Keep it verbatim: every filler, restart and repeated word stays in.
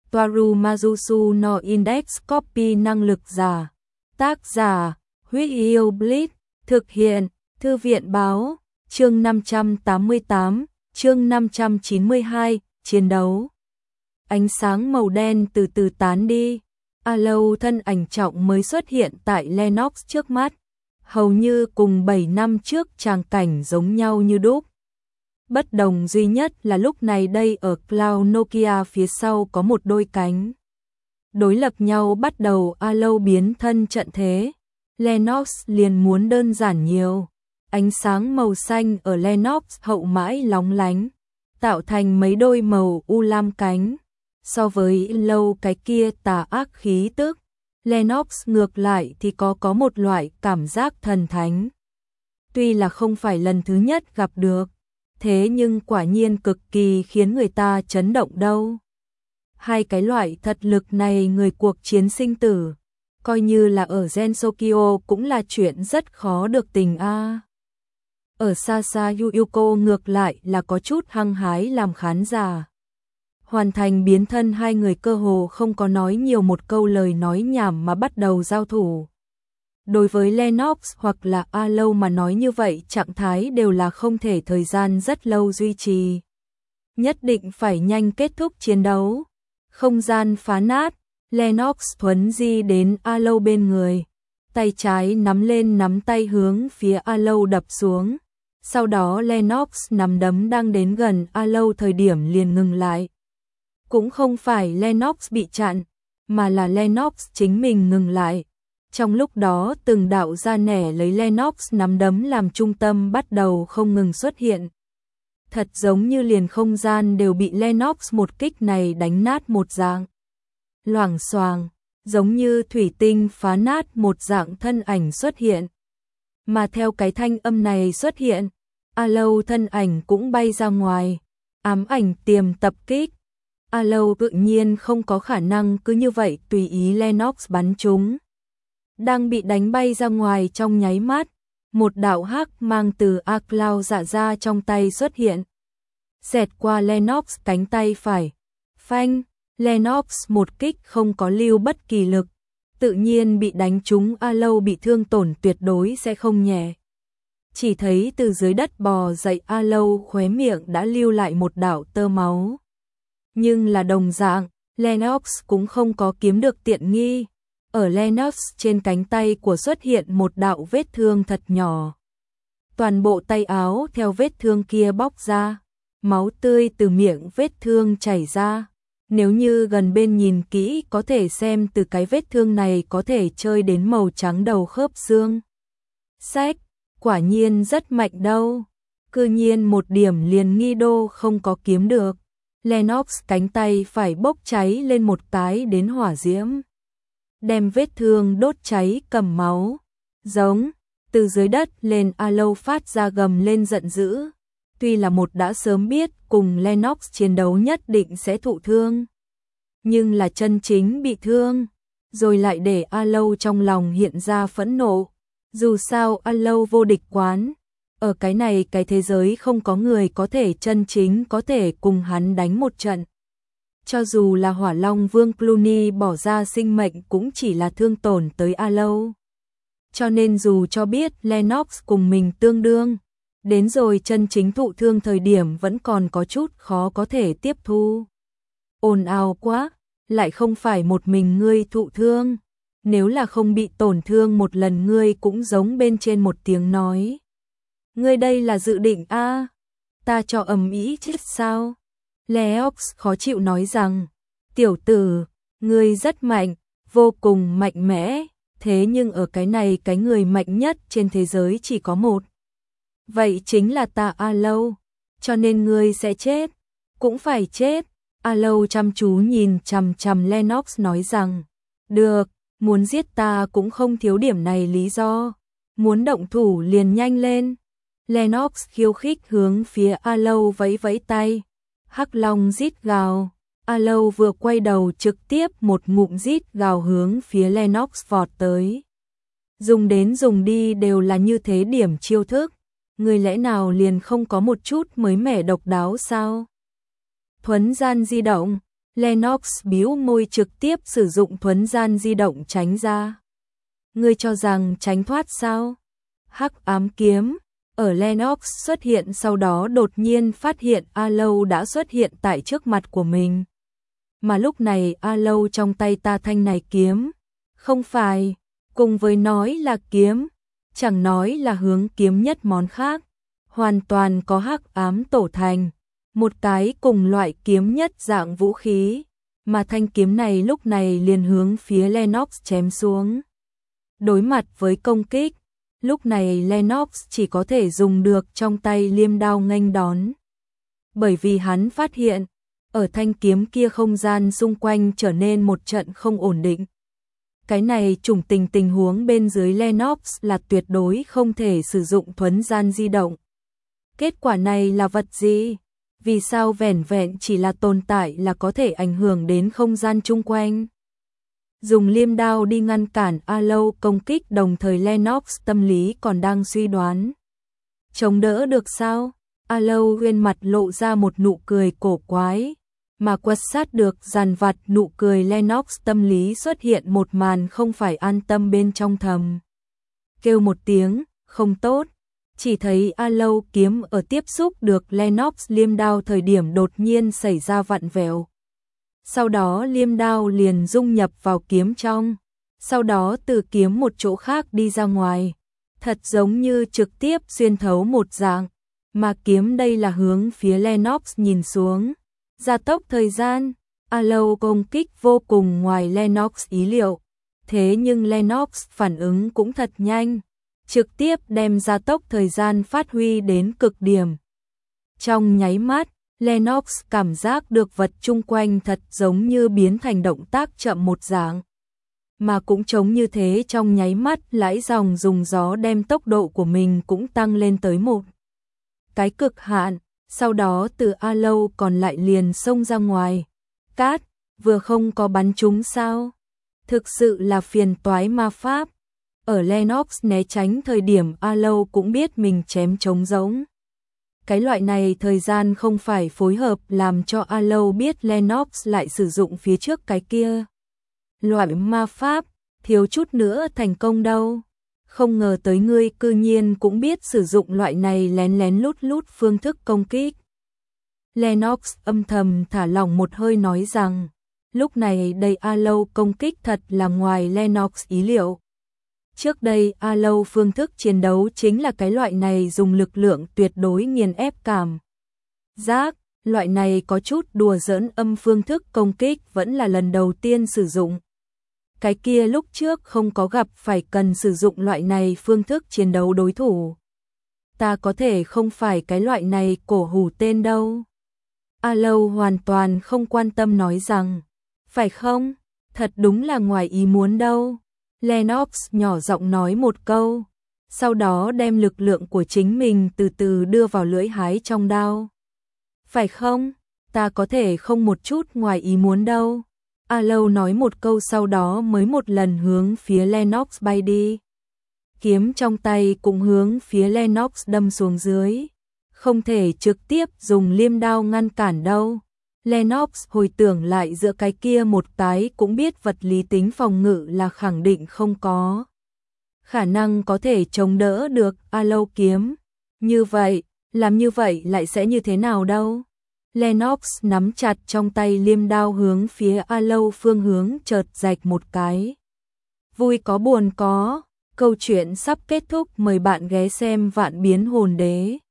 Toaru Majusu no Index Copy năng lực giả. Tác giả, Huyết Yêu Blitz, thực hiện, Thư viện báo, chương năm trăm tám mươi tám, chương năm trăm chín mươi hai, chiến đấu. Ánh sáng màu đen từ từ tán đi, Aloy thân ảnh trọng mới xuất hiện tại Lennox trước mắt, hầu như cùng bảy năm trước tràng cảnh giống nhau như đúc. Bất đồng duy nhất là lúc này đây ở Cloud Nokia phía sau có một đôi cánh. Đối lập nhau bắt đầu Aloy biến thân trận thế, Lennox liền muốn đơn giản nhiều. Ánh sáng màu xanh ở Lennox hậu mãi lóng lánh, tạo thành mấy đôi màu u lam cánh. So với lâu cái kia tà ác khí tức, Lennox ngược lại thì có có một loại cảm giác thần thánh. Tuy là không phải lần thứ nhất gặp được, thế nhưng quả nhiên cực kỳ khiến người ta chấn động đâu. Hai cái loại thật lực này người cuộc chiến sinh tử, coi như là ở Gensokyo cũng là chuyện rất khó được tình a. À. Ở Sasa Yuko ngược lại là có chút hăng hái làm khán giả. Hoàn thành biến thân hai người cơ hồ không có nói nhiều một câu lời nói nhảm mà bắt đầu giao thủ. Đối với Lennox hoặc là Aloy mà nói như vậy trạng thái đều là không thể thời gian rất lâu duy trì. Nhất định phải nhanh kết thúc chiến đấu. Không gian phá nát, Lennox thuấn di đến Aloy bên người. Tay trái nắm lên nắm tay hướng phía Aloy đập xuống. Sau đó Lennox nắm đấm đang đến gần Aloy thời điểm liền ngừng lại. Cũng không phải Lennox bị chặn, mà là Lennox chính mình ngừng lại. Trong lúc đó từng đạo da nẻ lấy Lennox nắm đấm làm trung tâm bắt đầu không ngừng xuất hiện. Thật giống như liền không gian đều bị Lennox một kích này đánh nát một dạng. Loảng xoàng, giống như thủy tinh phá nát một dạng thân ảnh xuất hiện. Mà theo cái thanh âm này xuất hiện, Aloy thân ảnh cũng bay ra ngoài, ám ảnh tiềm tập kích. Aloy tự nhiên không có khả năng cứ như vậy tùy ý Lennox bắn trúng. Đang bị đánh bay ra ngoài trong nháy mắt, một đạo hắc mang từ A-Cloud dạ ra trong tay xuất hiện. Xẹt qua Lennox cánh tay phải. Phanh, Lennox một kích không có lưu bất kỳ lực. Tự nhiên bị đánh trúng Aloy bị thương tổn tuyệt đối sẽ không nhẹ. Chỉ thấy từ dưới đất bò dậy Aloy khóe miệng đã lưu lại một đạo tơ máu. Nhưng là đồng dạng, Lennox cũng không có kiếm được tiện nghi. Ở Lennox trên cánh tay của xuất hiện một đạo vết thương thật nhỏ. Toàn bộ tay áo theo vết thương kia bóc ra, máu tươi từ miệng vết thương chảy ra. Nếu như gần bên nhìn kỹ có thể xem từ cái vết thương này có thể chơi đến màu trắng đầu khớp xương. Sách, quả nhiên rất mạnh đâu. Cư nhiên một điểm liền nghi đô không có kiếm được. Lennox cánh tay phải bốc cháy lên một cái đến hỏa diễm. Đem vết thương đốt cháy cầm máu. Giống, từ dưới đất lên Aloy phát ra gầm lên giận dữ. Tuy là một đã sớm biết cùng Lennox chiến đấu nhất định sẽ thụ thương. Nhưng là chân chính bị thương. Rồi lại để Aloy trong lòng hiện ra phẫn nộ. Dù sao Aloy vô địch quán. Ở cái này cái thế giới không có người có thể chân chính có thể cùng hắn đánh một trận. Cho dù là Hỏa Long Vương Clooney bỏ ra sinh mệnh cũng chỉ là thương tổn tới Aloy. Cho nên dù cho biết Lennox cùng mình tương đương, đến rồi chân chính thụ thương thời điểm vẫn còn có chút khó có thể tiếp thu. Ồn ào quá, lại không phải một mình ngươi thụ thương. Nếu là không bị tổn thương một lần ngươi cũng giống bên trên một tiếng nói. Ngươi đây là dự định a à? Ta cho ầm ĩ chết sao? Lennox khó chịu nói rằng, tiểu tử, ngươi rất mạnh, vô cùng mạnh mẽ, thế nhưng ở cái này cái người mạnh nhất trên thế giới chỉ có một. Vậy chính là ta Aloy, cho nên ngươi sẽ chết, cũng phải chết. Aloy chăm chú nhìn chằm chằm Lennox nói rằng, được, muốn giết ta cũng không thiếu điểm này lý do, muốn động thủ liền nhanh lên. Lennox khiêu khích hướng phía Aloy vẫy vẫy tay. Hắc Long rít gào, Aloy vừa quay đầu trực tiếp một ngụm rít gào hướng phía Lennox vọt tới. Dùng đến dùng đi đều là như thế điểm chiêu thức, người lẽ nào liền không có một chút mới mẻ độc đáo sao? Thuấn gian di động, Lennox bĩu môi trực tiếp sử dụng thuấn gian di động tránh ra. Ngươi cho rằng tránh thoát sao? Hắc ám kiếm ở Lennox xuất hiện sau đó đột nhiên phát hiện A Lâu đã xuất hiện tại trước mặt của mình. Mà lúc này A Lâu trong tay ta thanh này kiếm, không phải, cùng với nói là kiếm, chẳng nói là hướng kiếm nhất món khác, hoàn toàn có hắc ám tổ thành, một cái cùng loại kiếm nhất dạng vũ khí, mà thanh kiếm này lúc này liền hướng phía Lennox chém xuống. Đối mặt với công kích, lúc này Lennox chỉ có thể dùng được trong tay liêm đao nghênh đón. Bởi vì hắn phát hiện, ở thanh kiếm kia không gian xung quanh trở nên một trận không ổn định. Cái này trùng tình tình huống bên dưới Lennox là tuyệt đối không thể sử dụng thuấn gian di động. Kết quả này là vật gì? Vì sao vẻn vẹn chỉ là tồn tại là có thể ảnh hưởng đến không gian chung quanh? Dùng liêm đao đi ngăn cản A Lâu công kích, đồng thời Lennox tâm lý còn đang suy đoán. Chống đỡ được sao? A Lâu nguyên mặt lộ ra một nụ cười cổ quái, mà quật sát được dàn vặt nụ cười Lennox tâm lý xuất hiện một màn không phải an tâm bên trong thầm. Kêu một tiếng, không tốt, chỉ thấy A Lâu kiếm ở tiếp xúc được Lennox liêm đao thời điểm đột nhiên xảy ra vặn vẹo. Sau đó liêm đao liền dung nhập vào kiếm trong, sau đó từ kiếm một chỗ khác đi ra ngoài, thật giống như trực tiếp xuyên thấu một dạng, mà kiếm đây là hướng phía Lennox nhìn xuống. Gia tốc thời gian, A Lâu công kích vô cùng ngoài Lennox ý liệu, thế nhưng Lennox phản ứng cũng thật nhanh, trực tiếp đem gia tốc thời gian phát huy đến cực điểm. Trong nháy mắt, Lennox cảm giác được vật chung quanh thật giống như biến thành động tác chậm một dạng. Mà cũng giống như thế trong nháy mắt lãi dòng dùng gió đem tốc độ của mình cũng tăng lên tới một cái cực hạn, sau đó từ A Lâu còn lại liền xông ra ngoài. Cát, vừa không có bắn trúng sao? Thực sự là phiền toái ma pháp. Ở Lennox né tránh thời điểm A Lâu cũng biết mình chém trống rỗng. Cái loại này thời gian không phải phối hợp làm cho A Lâu biết Lennox lại sử dụng phía trước cái kia. Loại ma pháp, thiếu chút nữa thành công đâu. Không ngờ tới ngươi cư nhiên cũng biết sử dụng loại này lén lén lút lút phương thức công kích. Lennox âm thầm thả lỏng một hơi nói rằng, lúc này đây A Lâu công kích thật là ngoài Lennox ý liệu. Trước đây A Lâu phương thức chiến đấu chính là cái loại này dùng lực lượng tuyệt đối nghiền ép cảm giác, loại này có chút đùa giỡn âm phương thức công kích vẫn là lần đầu tiên sử dụng. Cái kia lúc trước không có gặp phải cần sử dụng loại này phương thức chiến đấu đối thủ. Ta có thể không phải cái loại này cổ hủ tên đâu. A Lâu hoàn toàn không quan tâm nói rằng, phải không? Thật đúng là ngoài ý muốn đâu. Lennox nhỏ giọng nói một câu, sau đó đem lực lượng của chính mình từ từ đưa vào lưỡi hái trong đao. Phải không? Ta có thể không một chút ngoài ý muốn đâu. A Lâu nói một câu sau đó mới một lần hướng phía Lennox bay đi. Kiếm trong tay cũng hướng phía Lennox đâm xuống dưới. Không thể trực tiếp dùng liêm đao ngăn cản đâu. Lennox hồi tưởng lại giữa cái kia một cái cũng biết vật lý tính phòng ngự là khẳng định không có khả năng có thể chống đỡ được A Lâu kiếm. Như vậy, làm như vậy lại sẽ như thế nào đâu? Lennox nắm chặt trong tay liêm đao hướng phía A Lâu phương hướng chợt rạch một cái. Vui có buồn có, câu chuyện sắp kết thúc, mời bạn ghé xem Vạn Biến Hồn Đế.